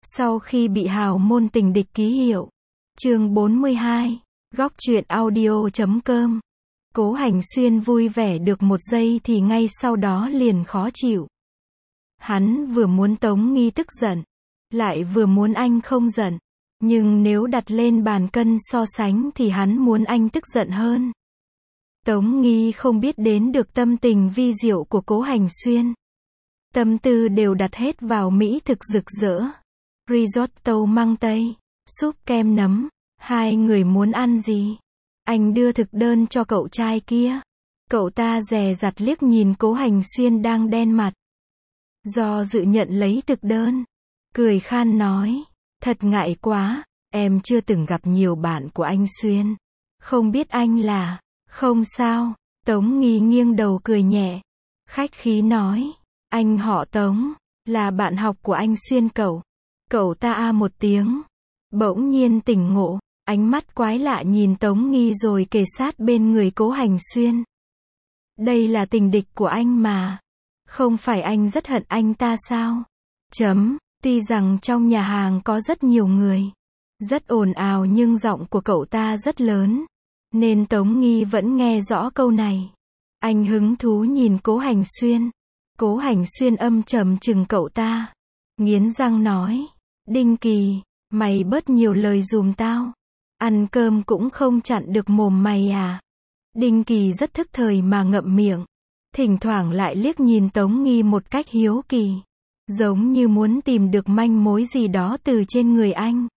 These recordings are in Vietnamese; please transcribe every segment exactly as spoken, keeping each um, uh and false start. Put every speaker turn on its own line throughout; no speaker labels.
Sau khi bị hào môn tình địch ký hiệu. Chương bốn mươi hai. Góc truyện audio chấm com. Cố Hành Xuyên vui vẻ được một giây thì ngay sau đó liền khó chịu. Hắn vừa muốn Tống Nghi tức giận, lại vừa muốn anh không giận. Nhưng nếu đặt lên bàn cân so sánh thì hắn muốn anh tức giận hơn. Tống Nghi không biết đến được tâm tình vi diệu của Cố Hành Xuyên. Tâm tư đều đặt hết vào mỹ thực rực rỡ. Risotto măng tây, súp kem nấm. Hai người muốn ăn gì? Anh đưa thực đơn cho cậu trai kia. Cậu ta dè dặt liếc nhìn Cố Hành Xuyên đang đen mặt. Do dự nhận lấy thực đơn. Cười khan nói. Thật ngại quá, em chưa từng gặp nhiều bạn của anh Xuyên. Không biết anh là... Không sao, Tống Nghi nghiêng đầu cười nhẹ. Khách khí nói. Anh họ Tống, là bạn học của anh Xuyên cậu. Cậu ta a một tiếng. Bỗng nhiên tỉnh ngộ, ánh mắt quái lạ nhìn Tống Nghi rồi kề sát bên người Cố Hành Xuyên. Đây là tình địch của anh mà. Không phải anh rất hận anh ta sao? Chấm, tuy rằng trong nhà hàng có rất nhiều người. Rất ồn ào nhưng giọng của cậu ta rất lớn. Nên Tống Nghi vẫn nghe rõ câu này. Anh hứng thú nhìn Cố Hành Xuyên. Cố Hành Xuyên âm trầm chừng cậu ta. Nghiến răng nói. Đinh Kỳ, mày bớt nhiều lời dùm tao. Ăn cơm cũng không chặn được mồm mày à. Đinh Kỳ rất thức thời mà ngậm miệng. Thỉnh thoảng lại liếc nhìn Tống Nghi một cách hiếu kỳ. Giống như muốn tìm được manh mối gì đó từ trên người anh.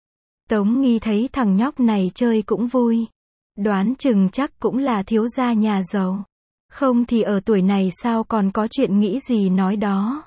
Tống Nghi thấy thằng nhóc này chơi cũng vui. Đoán chừng chắc cũng là thiếu gia nhà giàu. Không thì ở tuổi này sao còn có chuyện nghĩ gì nói đó.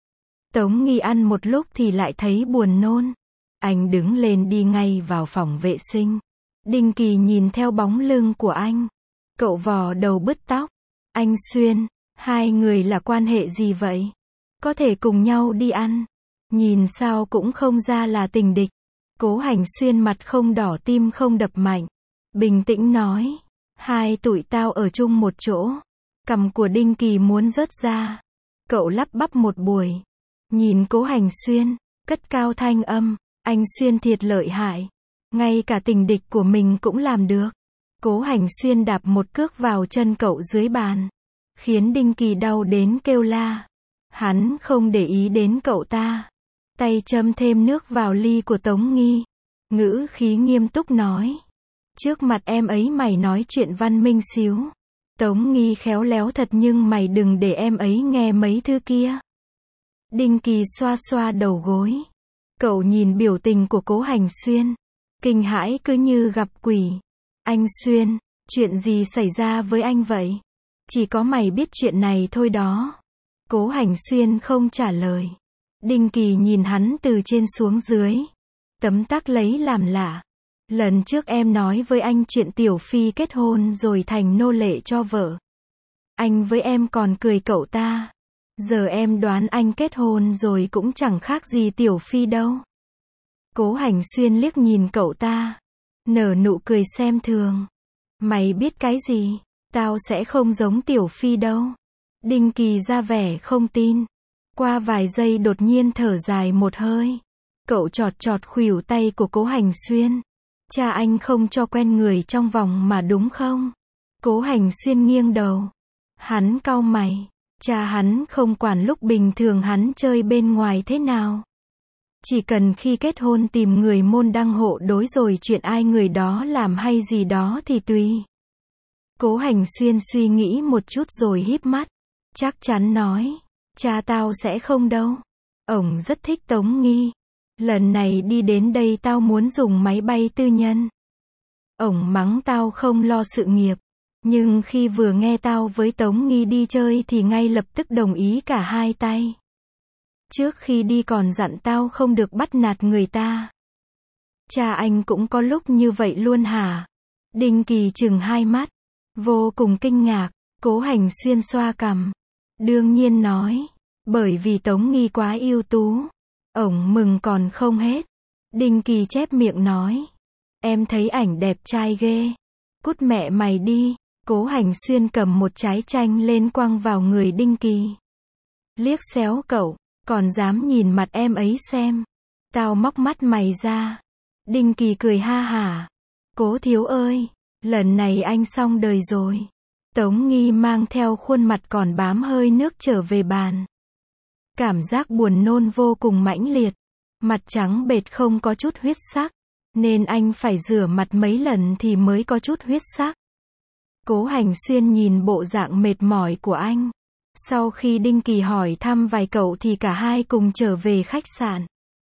Tống Nghi ăn một lúc thì lại thấy buồn nôn. Anh đứng lên đi ngay vào phòng vệ sinh. Đinh Kỳ nhìn theo bóng lưng của anh. Cậu vò đầu bứt tóc. Anh Xuyên, hai người là quan hệ gì vậy? Có thể cùng nhau đi ăn. Nhìn sao cũng không ra là tình địch. Cố Hành Xuyên mặt không đỏ tim không đập mạnh. Bình tĩnh nói. Hai tụi tao ở chung một chỗ. Cằm của Đinh Kỳ muốn rớt ra. Cậu lắp bắp một buổi. Nhìn Cố Hành Xuyên, cất cao thanh âm. Anh Xuyên thiệt lợi hại. Ngay cả tình địch của mình cũng làm được. Cố Hành Xuyên đạp một cước vào chân cậu dưới bàn. Khiến Đinh Kỳ đau đến kêu la. Hắn không để ý đến cậu ta. Tay châm thêm nước vào ly của Tống Nghi. Ngữ khí nghiêm túc nói. Trước mặt em ấy mày nói chuyện văn minh xíu. Tống Nghi khéo léo thật nhưng mày đừng để em ấy nghe mấy thứ kia. Đinh Kỳ xoa xoa đầu gối. Cậu nhìn biểu tình của Cố Hành Xuyên. Kinh hãi cứ như gặp quỷ. Anh Xuyên, chuyện gì xảy ra với anh vậy? Chỉ có mày biết chuyện này thôi đó. Cố Hành Xuyên không trả lời. Đinh Kỳ nhìn hắn từ trên xuống dưới. Tấm tắc lấy làm lạ. Lần trước em nói với anh chuyện Tiểu Phi kết hôn rồi thành nô lệ cho vợ. Anh với em còn cười cậu ta. Giờ em đoán anh kết hôn rồi cũng chẳng khác gì Tiểu Phi đâu. Cố Hành Xuyên liếc nhìn cậu ta. Nở nụ cười xem thường. Mày biết cái gì? Tao sẽ không giống Tiểu Phi đâu. Đinh Kỳ ra vẻ không tin. Qua vài giây đột nhiên thở dài một hơi. Cậu chọt chọt khuỷu tay của Cố Hành Xuyên. Cha anh không cho quen người trong vòng mà đúng không? Cố Hành Xuyên nghiêng đầu. Hắn cau mày. Cha hắn không quản lúc bình thường hắn chơi bên ngoài thế nào. Chỉ cần khi kết hôn tìm người môn đăng hộ đối rồi chuyện ai người đó làm hay gì đó thì tùy. Cố Hành Xuyên suy nghĩ một chút rồi híp mắt. Chắc chắn nói. Cha tao sẽ không đâu. Ổng rất thích Tống Nghi. Lần này đi đến đây tao muốn dùng máy bay tư nhân. Ổng mắng tao không lo sự nghiệp. Nhưng khi vừa nghe tao với Tống Nghi đi chơi thì ngay lập tức đồng ý cả hai tay. Trước khi đi còn dặn tao không được bắt nạt người ta. Cha anh cũng có lúc như vậy luôn hả? Đinh Kỳ chừng hai mắt. Vô cùng kinh ngạc. Cố Hành Xuyên xoa cằm. Đương nhiên nói. Bởi vì Tống Nghi quá ưu tú. Ổng mừng còn không hết. Đinh Kỳ chép miệng nói. Em thấy ảnh đẹp trai ghê. Cút mẹ mày đi. Cố Hành Xuyên cầm một trái chanh lên quăng vào người Đinh Kỳ. Liếc xéo cậu. Còn dám nhìn mặt em ấy xem. Tao móc mắt mày ra. Đinh Kỳ cười ha hả. Cố thiếu ơi, lần này anh xong đời rồi. Tống Nghi mang theo khuôn mặt còn bám hơi nước trở về bàn. Cảm giác buồn nôn vô cùng mãnh liệt. Mặt trắng bệch không có chút huyết sắc. Nên anh phải rửa mặt mấy lần thì mới có chút huyết sắc. Cố Hành Xuyên nhìn bộ dạng mệt mỏi của anh. Sau khi Đinh Kỳ hỏi thăm vài cậu thì cả hai cùng trở về khách sạn.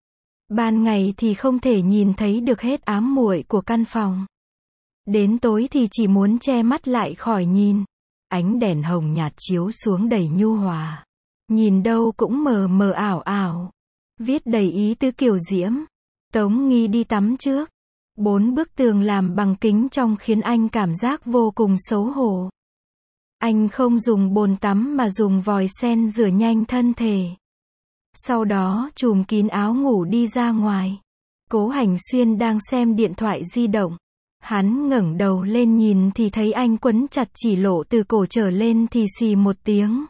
Ban ngày thì không thể nhìn thấy được hết ám muội của căn phòng. Đến tối thì chỉ muốn che mắt lại khỏi nhìn. Ánh đèn hồng nhạt chiếu xuống đầy nhu hòa. Nhìn đâu cũng mờ mờ ảo ảo. Viết đầy ý tứ kiều diễm. Tống Nghi đi tắm trước. Bốn bức tường làm bằng kính trong khiến anh cảm giác vô cùng xấu hổ. Anh không dùng bồn tắm mà dùng vòi sen rửa nhanh thân thể. Sau đó trùm kín áo ngủ đi ra ngoài. Cố Hành Xuyên đang xem điện thoại di động. Hắn ngẩng đầu lên nhìn thì thấy anh quấn chặt chỉ lộ từ cổ trở lên thì xì một tiếng.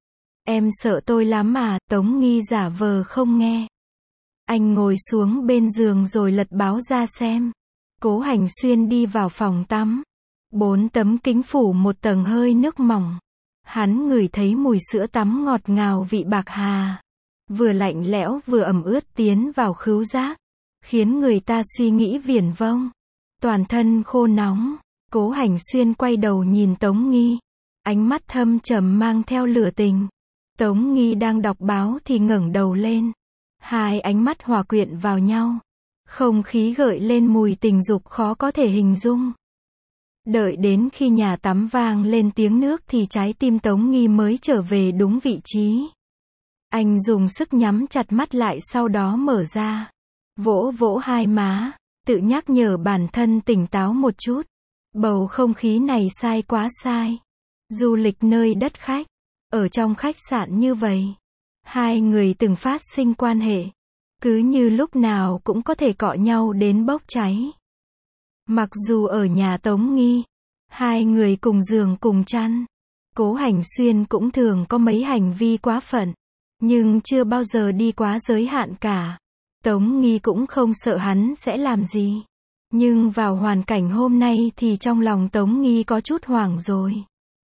Em sợ tôi lắm mà, Tống Nghi giả vờ không nghe. Anh ngồi xuống bên giường rồi lật báo ra xem. Cố Hành Xuyên đi vào phòng tắm. Bốn tấm kính phủ một tầng hơi nước mỏng. Hắn ngửi thấy mùi sữa tắm ngọt ngào vị bạc hà. Vừa lạnh lẽo vừa ẩm ướt tiến vào khứu giác. Khiến người ta suy nghĩ viển vông. Toàn thân khô nóng. Cố Hành Xuyên quay đầu nhìn Tống Nghi. Ánh mắt thâm trầm mang theo lửa tình. Tống Nghi đang đọc báo thì ngẩng đầu lên. Hai ánh mắt hòa quyện vào nhau. Không khí gợi lên mùi tình dục khó có thể hình dung. Đợi đến khi nhà tắm vang lên tiếng nước thì trái tim Tống Nghi mới trở về đúng vị trí. Anh dùng sức nhắm chặt mắt lại sau đó mở ra. Vỗ vỗ hai má, tự nhắc nhở bản thân tỉnh táo một chút. Bầu không khí này sai quá sai. Du lịch nơi đất khách. Ở trong khách sạn như vậy. Hai người từng phát sinh quan hệ. Cứ như lúc nào cũng có thể cọ nhau đến bốc cháy. Mặc dù ở nhà Tống Nghi, hai người cùng giường cùng chăn. Cố Hành Xuyên cũng thường có mấy hành vi quá phận. Nhưng chưa bao giờ đi quá giới hạn cả. Tống Nghi cũng không sợ hắn sẽ làm gì. Nhưng vào hoàn cảnh hôm nay thì trong lòng Tống Nghi có chút hoảng rồi.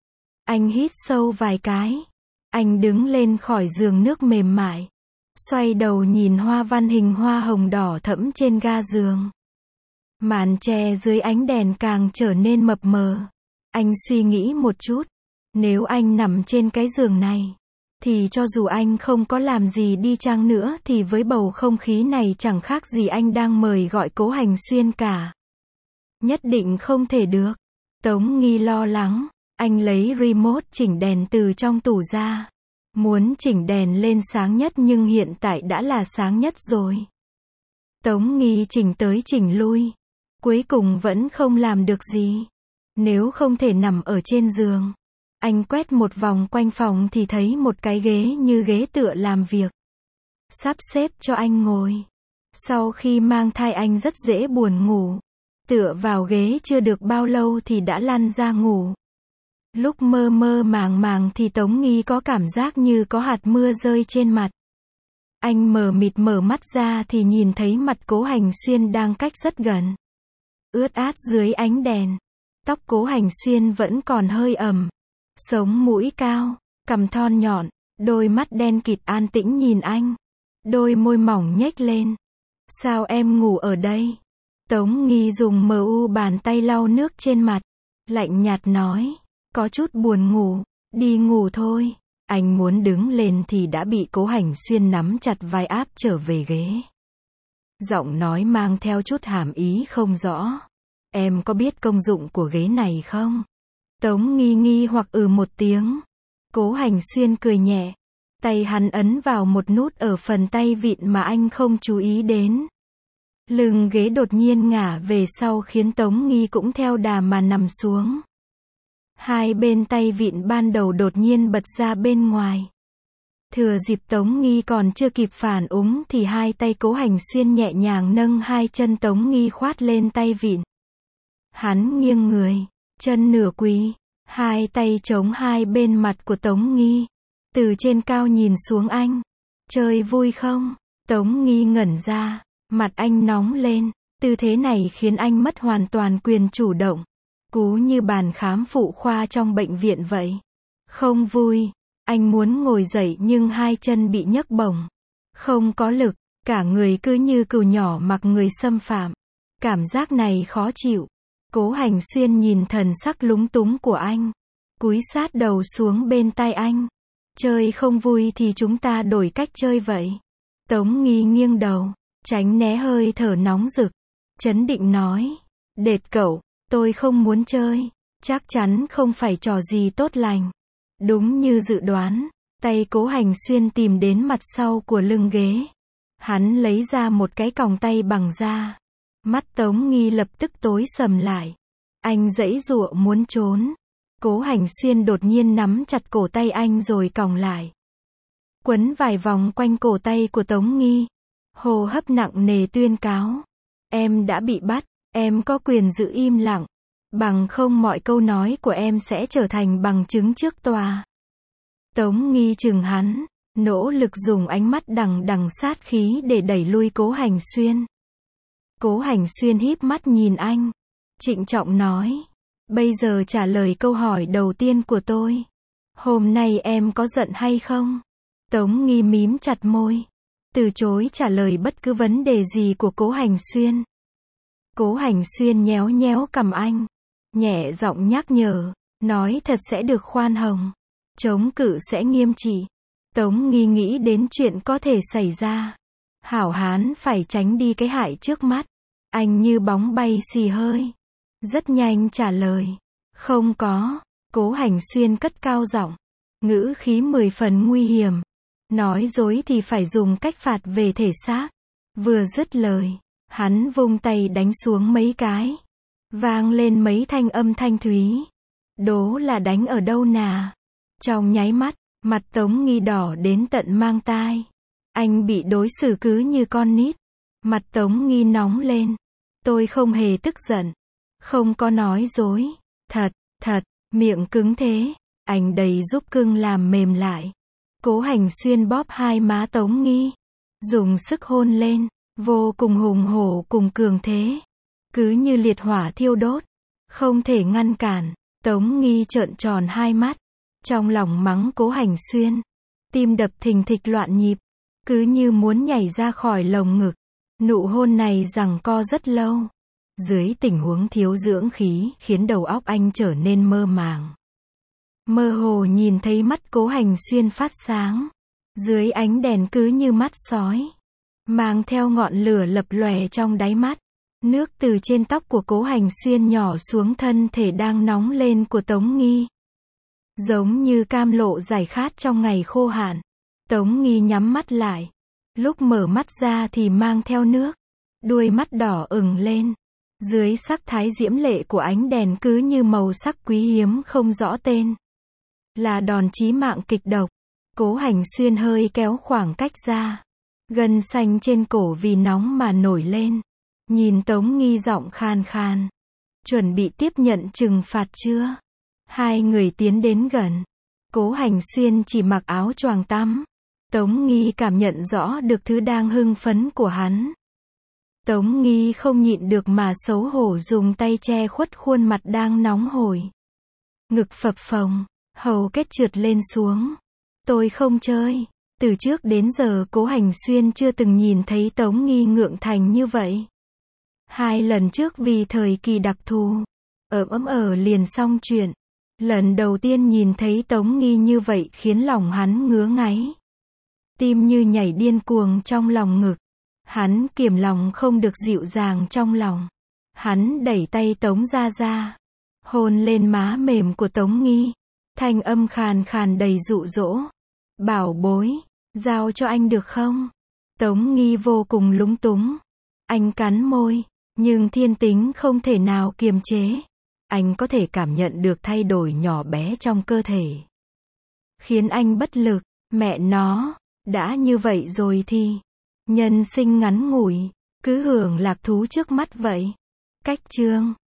Anh hít sâu vài cái. Anh đứng lên khỏi giường nước mềm mại. Xoay đầu nhìn hoa văn hình hoa hồng đỏ thẫm trên ga giường. Màn che dưới ánh đèn càng trở nên mập mờ. Anh suy nghĩ một chút. Nếu anh nằm trên cái giường này, thì cho dù anh không có làm gì đi chăng nữa thì với bầu không khí này chẳng khác gì anh đang mời gọi Cố Hành Xuyên cả. Nhất định không thể được. Tống Nghi lo lắng. Anh lấy remote chỉnh đèn từ trong tủ ra. Muốn chỉnh đèn lên sáng nhất nhưng hiện tại đã là sáng nhất rồi. Tống Nghi chỉnh tới chỉnh lui. Cuối cùng vẫn không làm được gì. Nếu không thể nằm ở trên giường. Anh quét một vòng quanh phòng thì thấy một cái ghế như ghế tựa làm việc. Sắp xếp cho anh ngồi. Sau khi mang thai anh rất dễ buồn ngủ. Tựa vào ghế chưa được bao lâu thì đã lăn ra ngủ. Lúc mơ mơ màng màng thì Tống Nghi có cảm giác như có hạt mưa rơi trên mặt. Anh mờ mịt mở mắt ra thì nhìn thấy mặt Cố Hành Xuyên đang cách rất gần. Ướt át dưới ánh đèn. Tóc Cố Hành Xuyên vẫn còn hơi ẩm. Sống mũi cao, cằm thon nhọn, đôi mắt đen kịt an tĩnh nhìn anh. Đôi môi mỏng nhếch lên. Sao em ngủ ở đây? Tống Nghi dùng mờ u bàn tay lau nước trên mặt. Lạnh nhạt nói. Có chút buồn ngủ. Đi ngủ thôi. Anh muốn đứng lên thì đã bị Cố Hành Xuyên nắm chặt vai áp trở về ghế. Giọng nói mang theo chút hàm ý không rõ. Em có biết công dụng của ghế này không? Tống Nghi nghi hoặc ừ một tiếng. Cố Hành Xuyên cười nhẹ. Tay hắn ấn vào một nút ở phần tay vịn mà anh không chú ý đến. Lưng ghế đột nhiên ngả về sau khiến Tống Nghi cũng theo đà mà nằm xuống. Hai bên tay vịn ban đầu đột nhiên bật ra bên ngoài. Thừa dịp Tống Nghi còn chưa kịp phản ứng thì hai tay Cố Hành Xuyên nhẹ nhàng nâng hai chân Tống Nghi khoát lên tay vịn. Hắn nghiêng người, chân nửa quỳ, hai tay chống hai bên mặt của Tống Nghi. Từ trên cao nhìn xuống anh. Chơi vui không? Tống Nghi ngẩn ra, mặt anh nóng lên, tư thế này khiến anh mất hoàn toàn quyền chủ động. Cú như bàn khám phụ khoa trong bệnh viện vậy. Không vui, anh muốn ngồi dậy nhưng hai chân bị nhấc bổng. Không có lực, cả người cứ như cừu nhỏ mặc người xâm phạm. Cảm giác này khó chịu. Cố Hành Xuyên nhìn thần sắc lúng túng của anh, cúi sát đầu xuống bên tai anh. Chơi không vui thì chúng ta đổi cách chơi vậy. Tống Nghi nghiêng đầu, tránh né hơi thở nóng rực. Trấn định nói, Đệt cậu, tôi không muốn chơi. Chắc chắn không phải trò gì tốt lành. Đúng như dự đoán, tay Cố Hành Xuyên tìm đến mặt sau của lưng ghế. Hắn lấy ra một cái còng tay bằng da. Mắt Tống Nghi lập tức tối sầm lại. Anh giãy giụa muốn trốn. Cố Hành Xuyên đột nhiên nắm chặt cổ tay anh rồi còng lại. Quấn vài vòng quanh cổ tay của Tống Nghi. Hô hấp nặng nề tuyên cáo. Em đã bị bắt, em có quyền giữ im lặng. Bằng không mọi câu nói của em sẽ trở thành bằng chứng trước tòa. Tống Nghi chừng hắn, nỗ lực dùng ánh mắt đằng đằng sát khí để đẩy lui Cố Hành Xuyên. Cố Hành Xuyên híp mắt nhìn anh, trịnh trọng nói, bây giờ trả lời câu hỏi đầu tiên của tôi. Hôm nay em có giận hay không? Tống Nghi mím chặt môi, từ chối trả lời bất cứ vấn đề gì của Cố Hành Xuyên. Cố Hành Xuyên nhéo nhéo cằm anh, nhẹ giọng nhắc nhở, nói thật sẽ được khoan hồng, chống cự sẽ nghiêm trị. Tống Nghi nghĩ đến chuyện có thể xảy ra. Hảo hán phải tránh đi cái hại trước mắt. Anh như bóng bay xì hơi. Rất nhanh trả lời. Không có. Cố Hành Xuyên cất cao giọng, ngữ khí mười phần nguy hiểm. Nói dối thì phải dùng cách phạt về thể xác. Vừa dứt lời, hắn vung tay đánh xuống mấy cái. Vang lên mấy thanh âm thanh thúy. Đố là đánh ở đâu nà? Trong nháy mắt, mặt Tống Nghi đỏ đến tận mang tai. Anh bị đối xử cứ như con nít. Mặt Tống Nghi nóng lên. Tôi không hề tức giận. Không có nói dối. Thật, thật, miệng cứng thế. Anh đầy giúp cưng làm mềm lại. Cố Hành Xuyên bóp hai má Tống Nghi. Dùng sức hôn lên. Vô cùng hùng hổ cùng cường thế. Cứ như liệt hỏa thiêu đốt. Không thể ngăn cản. Tống Nghi trợn tròn hai mắt. Trong lòng mắng Cố Hành Xuyên. Tim đập thình thịch loạn nhịp. Cứ như muốn nhảy ra khỏi lồng ngực. Nụ hôn này giằng co rất lâu. Dưới tình huống thiếu dưỡng khí khiến đầu óc anh trở nên mơ màng. Mơ hồ nhìn thấy mắt Cố Hành Xuyên phát sáng. Dưới ánh đèn cứ như mắt sói. Mang theo ngọn lửa lập lòe trong đáy mắt. Nước từ trên tóc của Cố Hành Xuyên nhỏ xuống thân thể đang nóng lên của Tống Nghi. Giống như cam lộ giải khát trong ngày khô hạn. Tống Nghi nhắm mắt lại. Lúc mở mắt ra thì mang theo nước. Đuôi mắt đỏ ửng lên. Dưới sắc thái diễm lệ của ánh đèn cứ như màu sắc quý hiếm không rõ tên. Là đòn chí mạng kịch độc. Cố Hành Xuyên hơi kéo khoảng cách ra. Gân xanh trên cổ vì nóng mà nổi lên. Nhìn Tống Nghi giọng khan khan. Chuẩn bị tiếp nhận trừng phạt chưa? Hai người tiến đến gần. Cố Hành Xuyên chỉ mặc áo choàng tắm. Tống Nghi cảm nhận rõ được thứ đang hưng phấn của hắn. Tống Nghi không nhịn được mà xấu hổ dùng tay che khuất khuôn mặt đang nóng hổi. Ngực phập phồng, hầu kết trượt lên xuống. Tôi không chơi. Từ trước đến giờ Cố Hành Xuyên chưa từng nhìn thấy Tống Nghi ngượng thành như vậy. Hai lần trước vì thời kỳ đặc thù. Ấm ấm ở liền xong chuyện. Lần đầu tiên nhìn thấy Tống Nghi như vậy khiến lòng hắn ngứa ngáy. Tim như nhảy điên cuồng trong lòng ngực. Hắn kiềm lòng không được dịu dàng trong lòng. Hắn đẩy tay Tống ra ra. Hôn lên má mềm của Tống Nghi. Thanh âm khàn khàn đầy dụ dỗ. Bảo bối, giao cho anh được không? Tống Nghi vô cùng lúng túng. Anh cắn môi, nhưng thiên tính không thể nào kiềm chế. Anh có thể cảm nhận được thay đổi nhỏ bé trong cơ thể. Khiến anh bất lực, mẹ nó, đã như vậy rồi thì, nhân sinh ngắn ngủi, cứ hưởng lạc thú trước mắt vậy. Cách chương